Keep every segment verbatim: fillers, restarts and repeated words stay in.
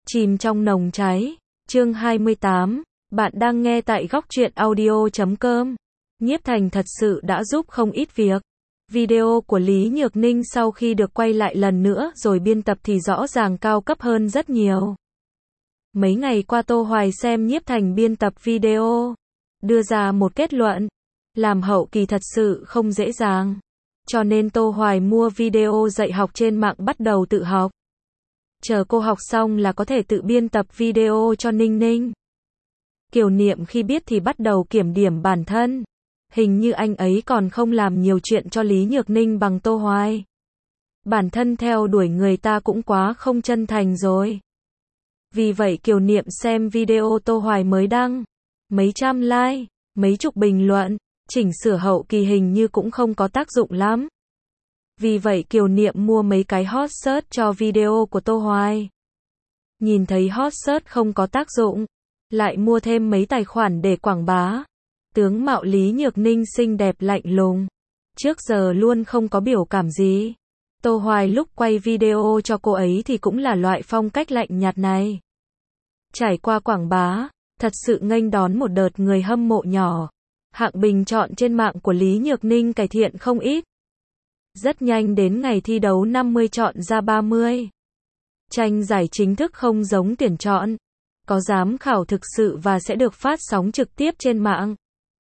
Chìm trong nồng cháy, chương hai mươi tám, bạn đang nghe tại góc truyện audio chấm com. Nhiếp Thành thật sự đã giúp không ít việc. Video của Lý Nhược Ninh sau khi được quay lại lần nữa rồi biên tập thì rõ ràng cao cấp hơn rất nhiều. Mấy ngày qua Tô Hoài xem Nhiếp Thành biên tập video, đưa ra một kết luận, làm hậu kỳ thật sự không dễ dàng. Cho nên Tô Hoài mua video dạy học trên mạng bắt đầu tự học. Chờ cô học xong là có thể tự biên tập video cho Ninh Ninh. Kiều Niệm khi biết thì bắt đầu kiểm điểm bản thân. Hình như anh ấy còn không làm nhiều chuyện cho Lý Nhược Ninh bằng Tô Hoài. Bản thân theo đuổi người ta cũng quá không chân thành rồi. Vì vậy Kiều Niệm xem video Tô Hoài mới đăng, mấy trăm like, mấy chục bình luận, chỉnh sửa hậu kỳ hình như cũng không có tác dụng lắm. Vì vậy Kiều Niệm mua mấy cái hot search cho video của Tô Hoài. Nhìn thấy hot search không có tác dụng, lại mua thêm mấy tài khoản để quảng bá. Tướng mạo Lý Nhược Ninh xinh đẹp lạnh lùng, trước giờ luôn không có biểu cảm gì. Tô Hoài lúc quay video cho cô ấy thì cũng là loại phong cách lạnh nhạt này. Trải qua quảng bá, thật sự nghênh đón một đợt người hâm mộ nhỏ. Hạng bình chọn trên mạng của Lý Nhược Ninh cải thiện không ít. Rất nhanh đến ngày thi đấu năm mươi chọn ra ba mươi. Tranh giải chính thức không giống tuyển chọn, có giám khảo thực sự và sẽ được phát sóng trực tiếp trên mạng.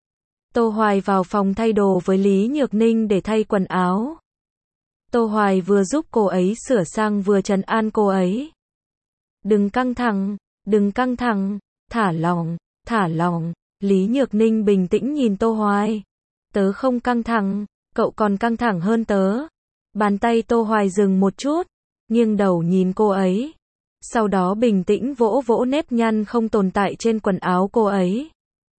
Tô Hoài vào phòng thay đồ với Lý Nhược Ninh để thay quần áo. Tô Hoài vừa giúp cô ấy sửa sang vừa trấn an cô ấy. Đừng căng thẳng, đừng căng thẳng, thả lỏng, thả lỏng. Lý Nhược Ninh bình tĩnh nhìn Tô Hoài. Tớ không căng thẳng, cậu còn căng thẳng hơn tớ. Bàn tay Tô Hoài dừng một chút, nghiêng đầu nhìn cô ấy. Sau đó bình tĩnh vỗ vỗ nếp nhăn không tồn tại trên quần áo cô ấy.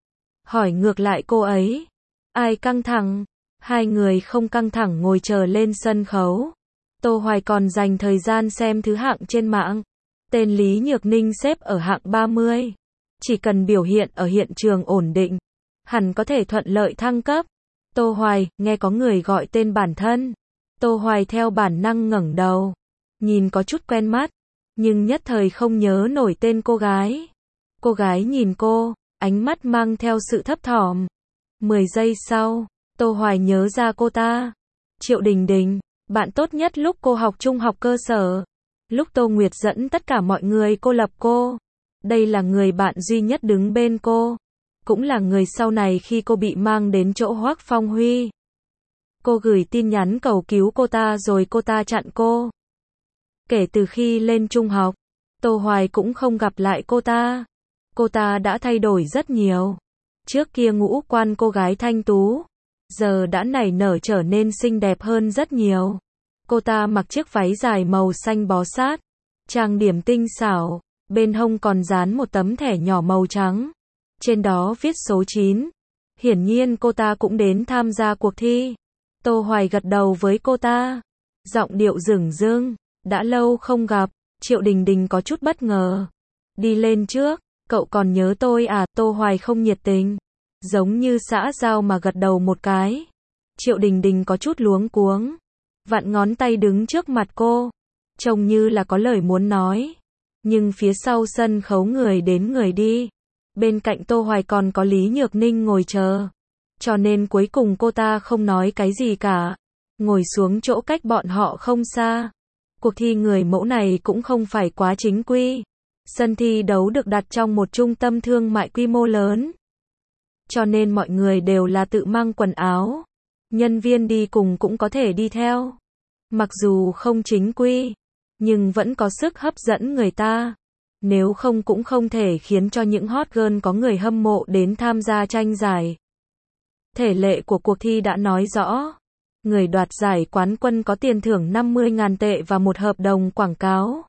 Hỏi ngược lại cô ấy, ai căng thẳng? Hai người không căng thẳng ngồi chờ lên sân khấu. Tô Hoài còn dành thời gian xem thứ hạng trên mạng. Tên Lý Nhược Ninh xếp ở hạng ba mươi. Chỉ cần biểu hiện ở hiện trường ổn định, hẳn có thể thuận lợi thăng cấp. Tô Hoài, nghe có người gọi tên bản thân. Tô Hoài theo bản năng ngẩng đầu, nhìn có chút quen mắt, nhưng nhất thời không nhớ nổi tên cô gái. Cô gái nhìn cô, ánh mắt mang theo sự thấp thỏm. Mười giây sau, Tô Hoài nhớ ra cô ta. Triệu Đình Đình, bạn tốt nhất lúc cô học trung học cơ sở. Lúc Tô Nguyệt dẫn tất cả mọi người cô lập cô. Đây là người bạn duy nhất đứng bên cô. Cũng là người sau này khi cô bị mang đến chỗ Hoắc Phong Huy. Cô gửi tin nhắn cầu cứu cô ta rồi cô ta chặn cô. Kể từ khi lên trung học, Tô Hoài cũng không gặp lại cô ta. Cô ta đã thay đổi rất nhiều. Trước kia ngũ quan cô gái thanh tú, giờ đã nảy nở trở nên xinh đẹp hơn rất nhiều. Cô ta mặc chiếc váy dài màu xanh bó sát, trang điểm tinh xảo, bên hông còn dán một tấm thẻ nhỏ màu trắng. Trên đó viết số chín. Hiển nhiên cô ta cũng đến tham gia cuộc thi. Tô Hoài gật đầu với cô ta, giọng điệu dửng dưng, đã lâu không gặp. Triệu Đình Đình có chút bất ngờ. Đi lên trước, cậu còn nhớ tôi à? Tô Hoài không nhiệt tình, giống như xã giao mà gật đầu một cái. Triệu Đình Đình có chút luống cuống, vặn ngón tay đứng trước mặt cô, trông như là có lời muốn nói. Nhưng phía sau sân khấu người đến người đi. Bên cạnh Tô Hoài còn có Lý Nhược Ninh ngồi chờ. Cho nên cuối cùng cô ta không nói cái gì cả. Ngồi xuống chỗ cách bọn họ không xa. Cuộc thi người mẫu này cũng không phải quá chính quy. Sân thi đấu được đặt trong một trung tâm thương mại quy mô lớn. Cho nên mọi người đều là tự mang quần áo. Nhân viên đi cùng cũng có thể đi theo. Mặc dù không chính quy, nhưng vẫn có sức hấp dẫn người ta. Nếu không cũng không thể khiến cho những hot girl có người hâm mộ đến tham gia tranh giải. Thể lệ của cuộc thi đã nói rõ. Người đoạt giải quán quân có tiền thưởng năm mươi nghìn tệ và một hợp đồng quảng cáo.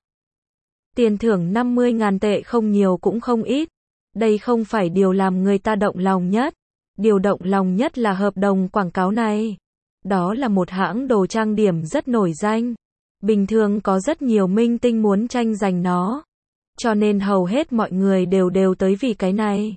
Tiền thưởng năm mươi nghìn tệ không nhiều cũng không ít. Đây không phải điều làm người ta động lòng nhất. Điều động lòng nhất là hợp đồng quảng cáo này. Đó là một hãng đồ trang điểm rất nổi danh. Bình thường có rất nhiều minh tinh muốn tranh giành nó. Cho nên hầu hết mọi người đều đều tới vì cái này.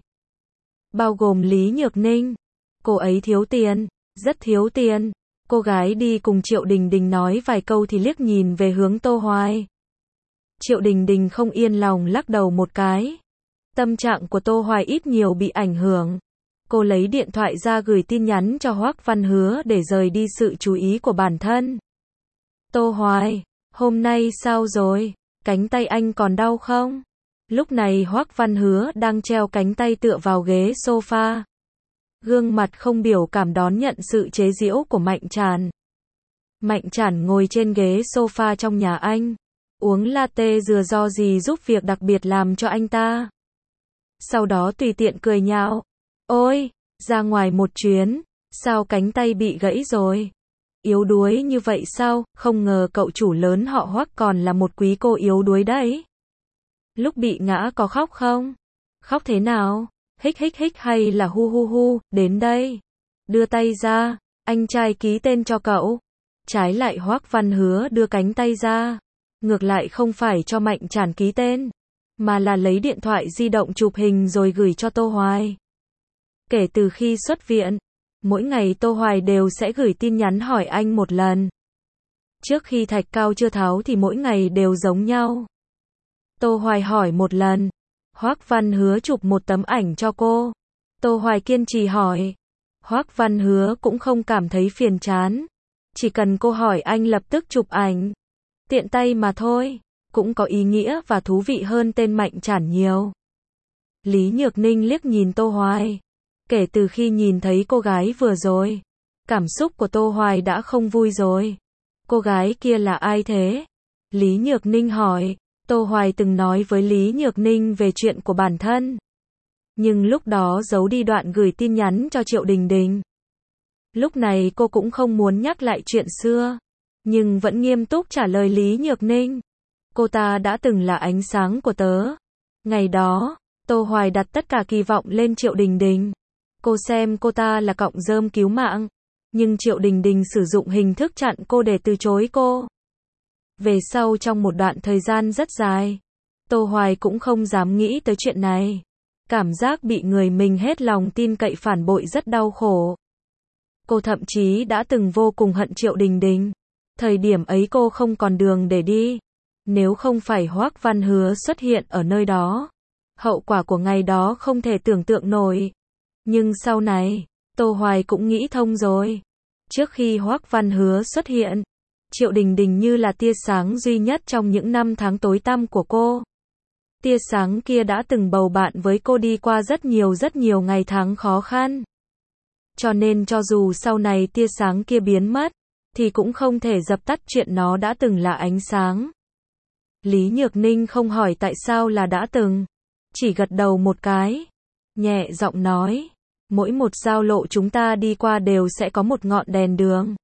Bao gồm Lý Nhược Ninh. Cô ấy thiếu tiền, rất thiếu tiền. Cô gái đi cùng Triệu Đình Đình nói vài câu thì liếc nhìn về hướng Tô Hoài. Triệu Đình Đình không yên lòng lắc đầu một cái. Tâm trạng của Tô Hoài ít nhiều bị ảnh hưởng. Cô lấy điện thoại ra gửi tin nhắn cho Hoắc Văn Hứa để rời đi sự chú ý của bản thân. Tô Hoài, hôm nay sao rồi? Cánh tay anh còn đau không? Lúc này Hoắc Văn Hứa đang treo cánh tay tựa vào ghế sofa. Gương mặt không biểu cảm đón nhận sự chế giễu của Mạnh Tràn. Mạnh Tràn ngồi trên ghế sofa trong nhà anh, uống latte dừa do gì giúp việc đặc biệt làm cho anh ta. Sau đó tùy tiện cười nhạo. Ôi, ra ngoài một chuyến, sao cánh tay bị gãy rồi? Yếu đuối như vậy sao? Không ngờ cậu chủ lớn họ Hoắc còn là một quý cô yếu đuối đấy. Lúc bị ngã có khóc không? Khóc thế nào? Hích hích hích hay là hu hu hu, đến đây. Đưa tay ra, anh trai ký tên cho cậu. Trái lại Hoắc Văn Hứa đưa cánh tay ra. Ngược lại không phải cho Mạnh Tràn ký tên, mà là lấy điện thoại di động chụp hình rồi gửi cho Tô Hoài. Kể từ khi xuất viện, mỗi ngày Tô Hoài đều sẽ gửi tin nhắn hỏi anh một lần. Trước khi thạch cao chưa tháo thì mỗi ngày đều giống nhau. Tô Hoài hỏi một lần, Hoắc Văn Hứa chụp một tấm ảnh cho cô. Tô Hoài kiên trì hỏi. Hoắc Văn Hứa cũng không cảm thấy phiền chán. Chỉ cần cô hỏi anh lập tức chụp ảnh. Tiện tay mà thôi, cũng có ý nghĩa và thú vị hơn tên Mạnh Tràn nhiều. Lý Nhược Ninh liếc nhìn Tô Hoài. Kể từ khi nhìn thấy cô gái vừa rồi, cảm xúc của Tô Hoài đã không vui rồi. Cô gái kia là ai thế? Lý Nhược Ninh hỏi. Tô Hoài từng nói với Lý Nhược Ninh về chuyện của bản thân. Nhưng lúc đó giấu đi đoạn gửi tin nhắn cho Triệu Đình Đình. Lúc này cô cũng không muốn nhắc lại chuyện xưa, nhưng vẫn nghiêm túc trả lời Lý Nhược Ninh. Cô ta đã từng là ánh sáng của tớ. Ngày đó, Tô Hoài đặt tất cả kỳ vọng lên Triệu Đình Đình. Cô xem cô ta là cọng rơm cứu mạng. Nhưng Triệu Đình Đình sử dụng hình thức chặn cô để từ chối cô. Về sau trong một đoạn thời gian rất dài, Tô Hoài cũng không dám nghĩ tới chuyện này. Cảm giác bị người mình hết lòng tin cậy phản bội rất đau khổ. Cô thậm chí đã từng vô cùng hận Triệu Đình Đình. Thời điểm ấy cô không còn đường để đi. Nếu không phải Hoắc Văn Hứa xuất hiện ở nơi đó, hậu quả của ngày đó không thể tưởng tượng nổi. Nhưng sau này, Tô Hoài cũng nghĩ thông rồi. Trước khi Hoắc Văn Hứa xuất hiện, Triệu Đình Đình như là tia sáng duy nhất trong những năm tháng tối tăm của cô. Tia sáng kia đã từng bầu bạn với cô đi qua rất nhiều rất nhiều ngày tháng khó khăn. Cho nên cho dù sau này tia sáng kia biến mất, thì cũng không thể dập tắt chuyện nó đã từng là ánh sáng. Lý Nhược Ninh không hỏi tại sao là đã từng, chỉ gật đầu một cái, nhẹ giọng nói, mỗi một giao lộ chúng ta đi qua đều sẽ có một ngọn đèn đường.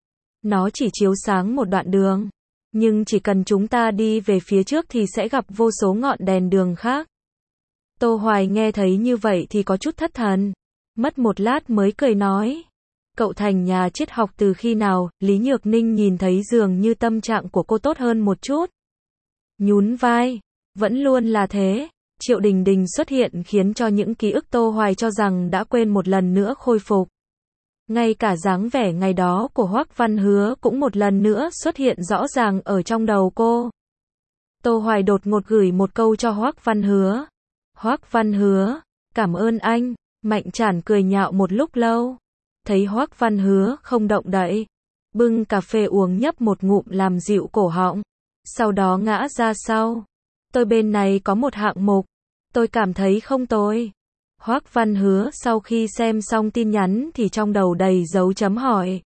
Nó chỉ chiếu sáng một đoạn đường, nhưng chỉ cần chúng ta đi về phía trước thì sẽ gặp vô số ngọn đèn đường khác. Tô Hoài nghe thấy như vậy thì có chút thất thần, mất một lát mới cười nói, cậu thành nhà triết học từ khi nào? Lý Nhược Ninh nhìn thấy dường như tâm trạng của cô tốt hơn một chút. Nhún vai, vẫn luôn là thế. Triệu Đình Đình xuất hiện khiến cho những ký ức Tô Hoài cho rằng đã quên một lần nữa khôi phục. Ngay cả dáng vẻ ngày đó của Hoắc Văn Hứa cũng một lần nữa xuất hiện rõ ràng ở trong đầu cô. Tô Hoài đột ngột gửi một câu cho Hoắc Văn Hứa. Hoắc Văn Hứa, cảm ơn anh. Mạnh Tràn cười nhạo một lúc lâu. Thấy Hoắc Văn Hứa không động đậy, bưng cà phê uống nhấp một ngụm làm dịu cổ họng. Sau đó ngã ra sau. Tôi bên này có một hạng mục, tôi cảm thấy không tồi. Hoắc Văn Hứa sau khi xem xong tin nhắn thì trong đầu đầy dấu chấm hỏi.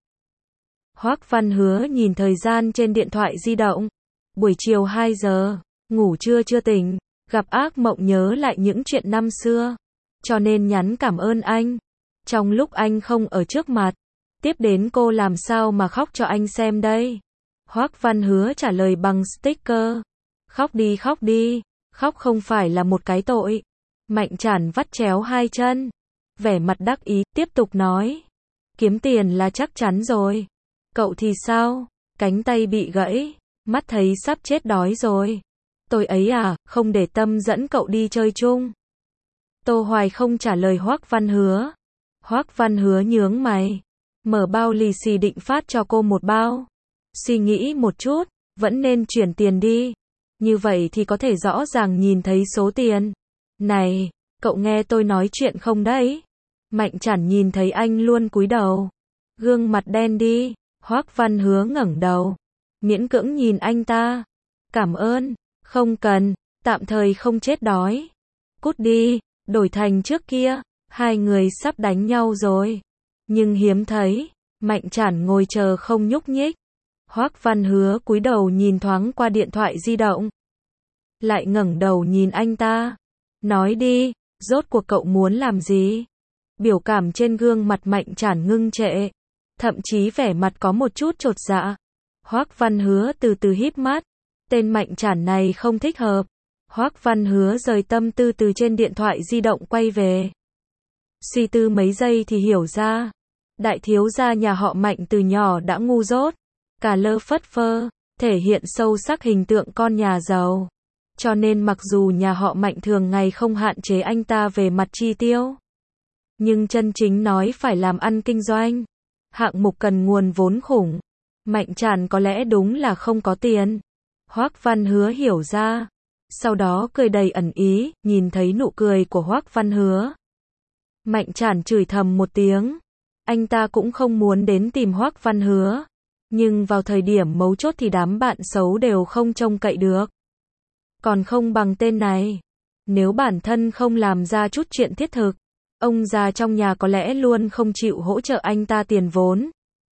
Hoắc Văn Hứa nhìn thời gian trên điện thoại di động. Buổi chiều hai giờ, ngủ trưa chưa tỉnh, gặp ác mộng nhớ lại những chuyện năm xưa. Cho nên nhắn cảm ơn anh. Trong lúc anh không ở trước mặt, tiếp đến cô làm sao mà khóc cho anh xem đây. Hoắc Văn Hứa trả lời bằng sticker. Khóc đi khóc đi, khóc không phải là một cái tội. Mạnh Tràn vắt chéo hai chân, vẻ mặt đắc ý, tiếp tục nói. Kiếm tiền là chắc chắn rồi. Cậu thì sao? Cánh tay bị gãy, mắt thấy sắp chết đói rồi. Tôi ấy à, không để tâm dẫn cậu đi chơi chung. Tô Hoài không trả lời Hoắc Văn Hứa. Hoắc Văn Hứa nhướng mày, mở bao lì xì định phát cho cô một bao. Suy nghĩ một chút, vẫn nên chuyển tiền đi. Như vậy thì có thể rõ ràng nhìn thấy số tiền. Này, cậu nghe tôi nói chuyện không đấy? Mạnh Trản nhìn thấy anh luôn cúi đầu. Gương mặt đen đi, Hoắc Văn Hứa ngẩng đầu. Miễn cưỡng nhìn anh ta. Cảm ơn, không cần, tạm thời không chết đói. Cút đi, đổi thành trước kia, hai người sắp đánh nhau rồi. Nhưng hiếm thấy, Mạnh Trản ngồi chờ không nhúc nhích. Hoắc Văn Hứa cúi đầu nhìn thoáng qua điện thoại di động. Lại ngẩng đầu nhìn anh ta. Nói đi, rốt cuộc cậu muốn làm gì? Biểu cảm trên gương mặt Mạnh Trản ngưng trệ. Thậm chí vẻ mặt có một chút chột dạ. Hoắc Văn Hứa từ từ híp mắt. Tên Mạnh Trản này không thích hợp. Hoắc Văn Hứa rời tâm tư từ trên điện thoại di động quay về. Suy tư mấy giây thì hiểu ra. Đại thiếu gia nhà họ Mạnh từ nhỏ đã ngu dốt. Cà lơ phất phơ, thể hiện sâu sắc hình tượng con nhà giàu. Cho nên mặc dù nhà họ Mạnh thường ngày không hạn chế anh ta về mặt chi tiêu. Nhưng chân chính nói phải làm ăn kinh doanh. Hạng mục cần nguồn vốn khủng. Mạnh Trản có lẽ đúng là không có tiền. Hoắc Văn Hứa hiểu ra. Sau đó cười đầy ẩn ý, nhìn thấy nụ cười của Hoắc Văn Hứa. Mạnh Trản chửi thầm một tiếng. Anh ta cũng không muốn đến tìm Hoắc Văn Hứa. Nhưng vào thời điểm mấu chốt thì đám bạn xấu đều không trông cậy được. Còn không bằng tên này. Nếu bản thân không làm ra chút chuyện thiết thực, ông già trong nhà có lẽ luôn không chịu hỗ trợ anh ta tiền vốn.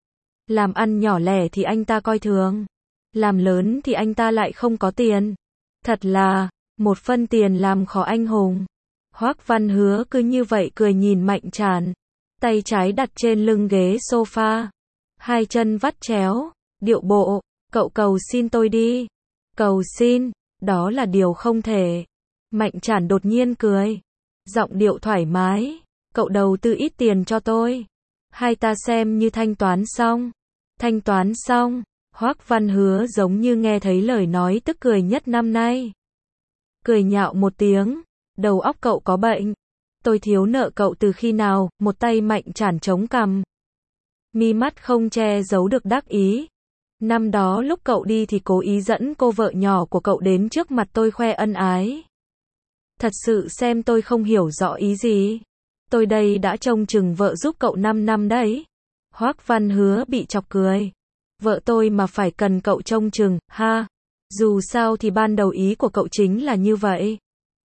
Làm ăn nhỏ lẻ thì anh ta coi thường. Làm lớn thì anh ta lại không có tiền. Thật là, một phân tiền làm khó anh hùng. Hoắc Văn Hứa cứ như vậy cười nhìn Mạnh Trản. Tay trái đặt trên lưng ghế sofa. Hai chân vắt chéo, điệu bộ, cậu cầu xin tôi đi. Cầu xin, đó là điều không thể. Mạnh Trản đột nhiên cười. Giọng điệu thoải mái, cậu đầu tư ít tiền cho tôi. Hai ta xem như thanh toán xong. Thanh toán xong, Hoắc Văn Hứa giống như nghe thấy lời nói tức cười nhất năm nay. Cười nhạo một tiếng, đầu óc cậu có bệnh. Tôi thiếu nợ cậu từ khi nào? Một tay Mạnh Trản chống cằm. Mi mắt không che giấu được đắc ý. Năm đó lúc cậu đi thì cố ý dẫn cô vợ nhỏ của cậu đến trước mặt tôi khoe ân ái. Thật sự xem tôi không hiểu rõ ý gì. Tôi đây đã trông chừng vợ giúp cậu năm năm đấy. Hoắc Văn Hứa bị chọc cười. Vợ tôi mà phải cần cậu trông chừng, ha. Dù sao thì ban đầu ý của cậu chính là như vậy.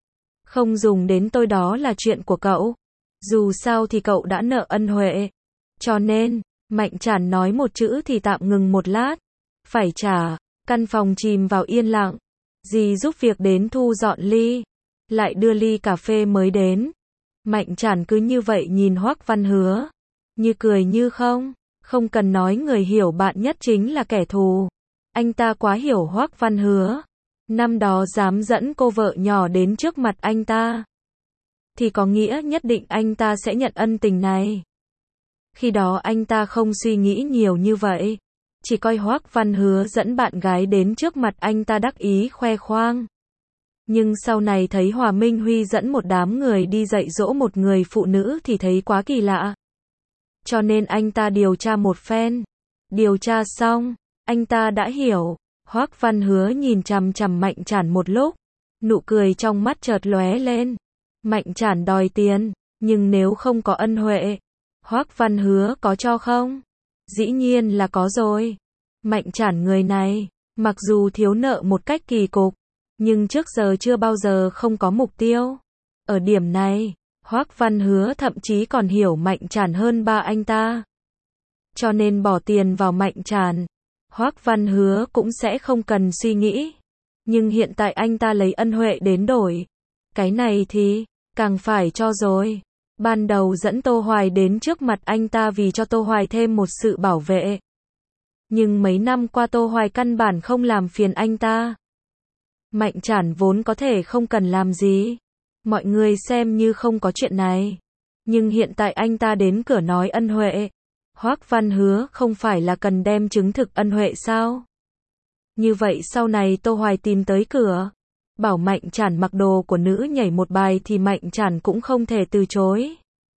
Không dùng đến tôi đó là chuyện của cậu. Dù sao thì cậu đã nợ ân huệ. Cho nên, Mạnh Trản nói một chữ thì tạm ngừng một lát. Phải trả. Căn phòng chìm vào yên lặng. Dì giúp việc đến thu dọn ly. Lại đưa ly cà phê mới đến. Mạnh Trản cứ như vậy nhìn Hoắc Văn Hứa. Như cười như không. Không cần nói người hiểu bạn nhất chính là kẻ thù. Anh ta quá hiểu Hoắc Văn Hứa. Năm đó dám dẫn cô vợ nhỏ đến trước mặt anh ta. Thì có nghĩa nhất định anh ta sẽ nhận ân tình này. Khi đó anh ta không suy nghĩ nhiều như vậy. Chỉ coi Hoắc Văn Hứa dẫn bạn gái đến trước mặt anh ta đắc ý khoe khoang. Nhưng sau này thấy Hòa Minh Huy dẫn một đám người đi dạy dỗ một người phụ nữ thì thấy quá kỳ lạ. Cho nên anh ta điều tra một phen. Điều tra xong, anh ta đã hiểu. Hoắc Văn Hứa nhìn chằm chằm Mạnh Trản một lúc. Nụ cười trong mắt chợt lóe lên. Mạnh Trản đòi tiền, nhưng nếu không có ân huệ, Hoắc Văn Hứa có cho không? Dĩ nhiên là có rồi. Mạnh Trản người này, mặc dù thiếu nợ một cách kỳ cục, nhưng trước giờ chưa bao giờ không có mục tiêu. Ở điểm này, Hoắc Văn Hứa thậm chí còn hiểu Mạnh Trản hơn ba anh ta. Cho nên bỏ tiền vào Mạnh Trản, Hoắc Văn Hứa cũng sẽ không cần suy nghĩ. Nhưng hiện tại anh ta lấy ân huệ đến đổi. Cái này thì, càng phải cho rồi. Ban đầu dẫn Tô Hoài đến trước mặt anh ta vì cho Tô Hoài thêm một sự bảo vệ. Nhưng mấy năm qua Tô Hoài căn bản không làm phiền anh ta. Mạnh Trản vốn có thể không cần làm gì. Mọi người xem như không có chuyện này. Nhưng hiện tại anh ta đến cửa nói ân huệ. Hoắc Văn Hứa không phải là cần đem chứng thực ân huệ sao? Như vậy sau này Tô Hoài tìm tới cửa, bảo Mạnh Trản mặc đồ của nữ nhảy một bài thì Mạnh Trản cũng không thể từ chối.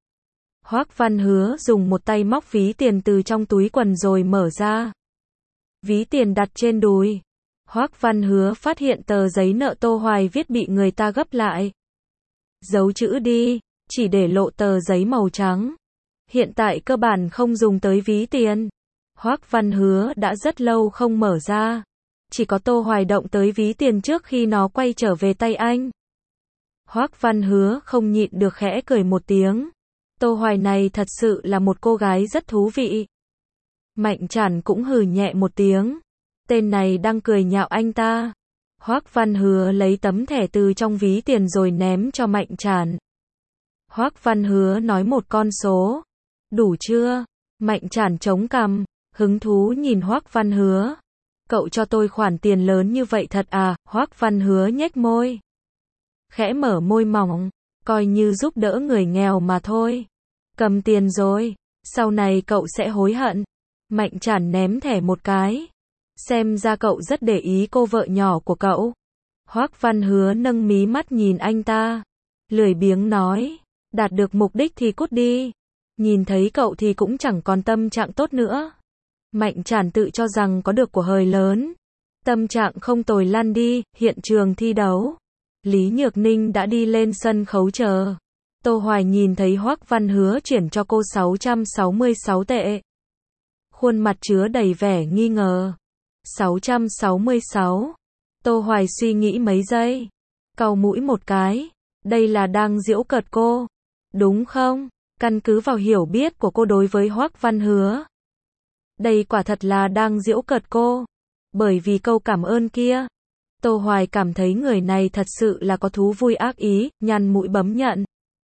Hoắc Văn Hứa dùng một tay móc ví tiền từ trong túi quần rồi mở ra. Ví tiền đặt trên đùi. Hoắc Văn Hứa phát hiện tờ giấy nợ Tô Hoài viết bị người ta gấp lại. Giấu chữ đi, chỉ để lộ tờ giấy màu trắng. Hiện tại cơ bản không dùng tới ví tiền. Hoắc Văn Hứa đã rất lâu không mở ra. Chỉ có Tô Hoài động tới ví tiền trước khi nó quay trở về tay anh. Hoắc Văn Hứa không nhịn được khẽ cười một tiếng. Tô Hoài này thật sự là một cô gái rất thú vị. Mạnh Trản cũng hừ nhẹ một tiếng. Tên này đang cười nhạo anh ta. Hoắc Văn Hứa lấy tấm thẻ từ trong ví tiền rồi ném cho Mạnh Trản. Hoắc Văn Hứa nói một con số. Đủ chưa? Mạnh Trản chống cằm, hứng thú nhìn Hoắc Văn Hứa. Cậu cho tôi khoản tiền lớn như vậy thật à? Hoắc Văn Hứa nhếch môi. Khẽ mở môi mỏng, coi như giúp đỡ người nghèo mà thôi. Cầm tiền rồi, sau này cậu sẽ hối hận. Mạnh Trản ném thẻ một cái. Xem ra cậu rất để ý cô vợ nhỏ của cậu. Hoắc Văn Hứa nâng mí mắt nhìn anh ta. Lười biếng nói, đạt được mục đích thì cút đi. Nhìn thấy cậu thì cũng chẳng còn tâm trạng tốt nữa. Mạnh Trản tự cho rằng có được của hời lớn. Tâm trạng không tồi lăn đi, hiện trường thi đấu. Lý Nhược Ninh đã đi lên sân khấu chờ. Tô Hoài nhìn thấy Hoắc Văn Hứa chuyển cho cô sáu trăm sáu mươi sáu tệ. Khuôn mặt chứa đầy vẻ nghi ngờ. sáu trăm sáu mươi sáu. Tô Hoài suy nghĩ mấy giây. Cau mũi một cái. Đây là đang giễu cợt cô. Đúng không? Căn cứ vào hiểu biết của cô đối với Hoắc Văn Hứa. Đây quả thật là đang giễu cợt cô. Bởi vì câu cảm ơn kia. Tô Hoài cảm thấy người này thật sự là có thú vui ác ý, nhăn mũi bấm nhận.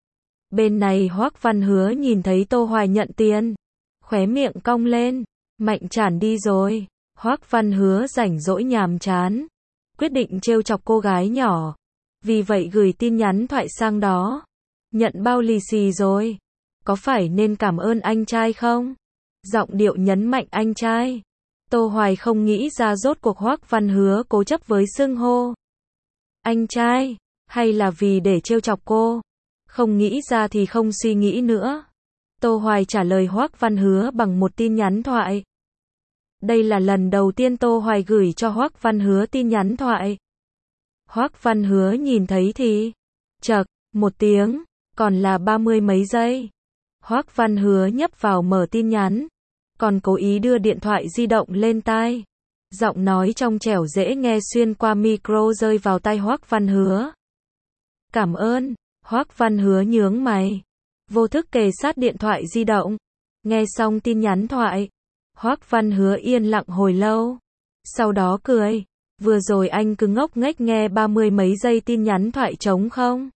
Bên này Hoắc Văn Hứa nhìn thấy Tô Hoài nhận tiền. Khóe miệng cong lên. Mạnh Trản đi rồi. Hoắc Văn Hứa rảnh rỗi nhàm chán. Quyết định trêu chọc cô gái nhỏ. Vì vậy gửi tin nhắn thoại sang đó. Nhận bao lì xì rồi. Có phải nên cảm ơn anh trai không? Giọng điệu nhấn mạnh anh trai. Tô Hoài không nghĩ ra rốt cuộc Hoắc Văn Hứa cố chấp với xưng hô anh trai, hay là vì để trêu chọc cô. Không nghĩ ra thì không suy nghĩ nữa. Tô Hoài trả lời Hoắc Văn Hứa bằng một tin nhắn thoại. Đây là lần đầu tiên Tô Hoài gửi cho Hoắc Văn Hứa tin nhắn thoại. Hoắc Văn Hứa nhìn thấy thì chậc, một tiếng, còn là ba mươi mấy giây. Hoắc Văn Hứa nhấp vào mở tin nhắn, còn cố ý đưa điện thoại di động lên tai. Giọng nói trong trẻo dễ nghe xuyên qua micro rơi vào tai Hoắc Văn Hứa. Cảm ơn. Hoắc Văn Hứa nhướng mày, vô thức kề sát điện thoại di động. Nghe xong tin nhắn thoại, Hoắc Văn Hứa yên lặng hồi lâu. Sau đó cười, vừa rồi anh cứ ngốc nghếch nghe ba mươi mấy giây tin nhắn thoại trống không?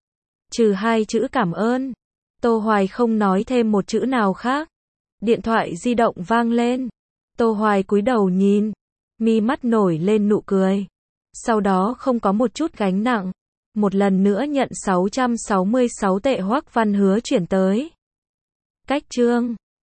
Trừ hai chữ cảm ơn. Tô Hoài không nói thêm một chữ nào khác. Điện thoại di động vang lên. Tô Hoài cúi đầu nhìn, mi mắt nổi lên nụ cười. Sau đó không có một chút gánh nặng. Một lần nữa nhận sáu trăm sáu mươi sáu tệ Hoắc Văn Hứa chuyển tới. Cách chương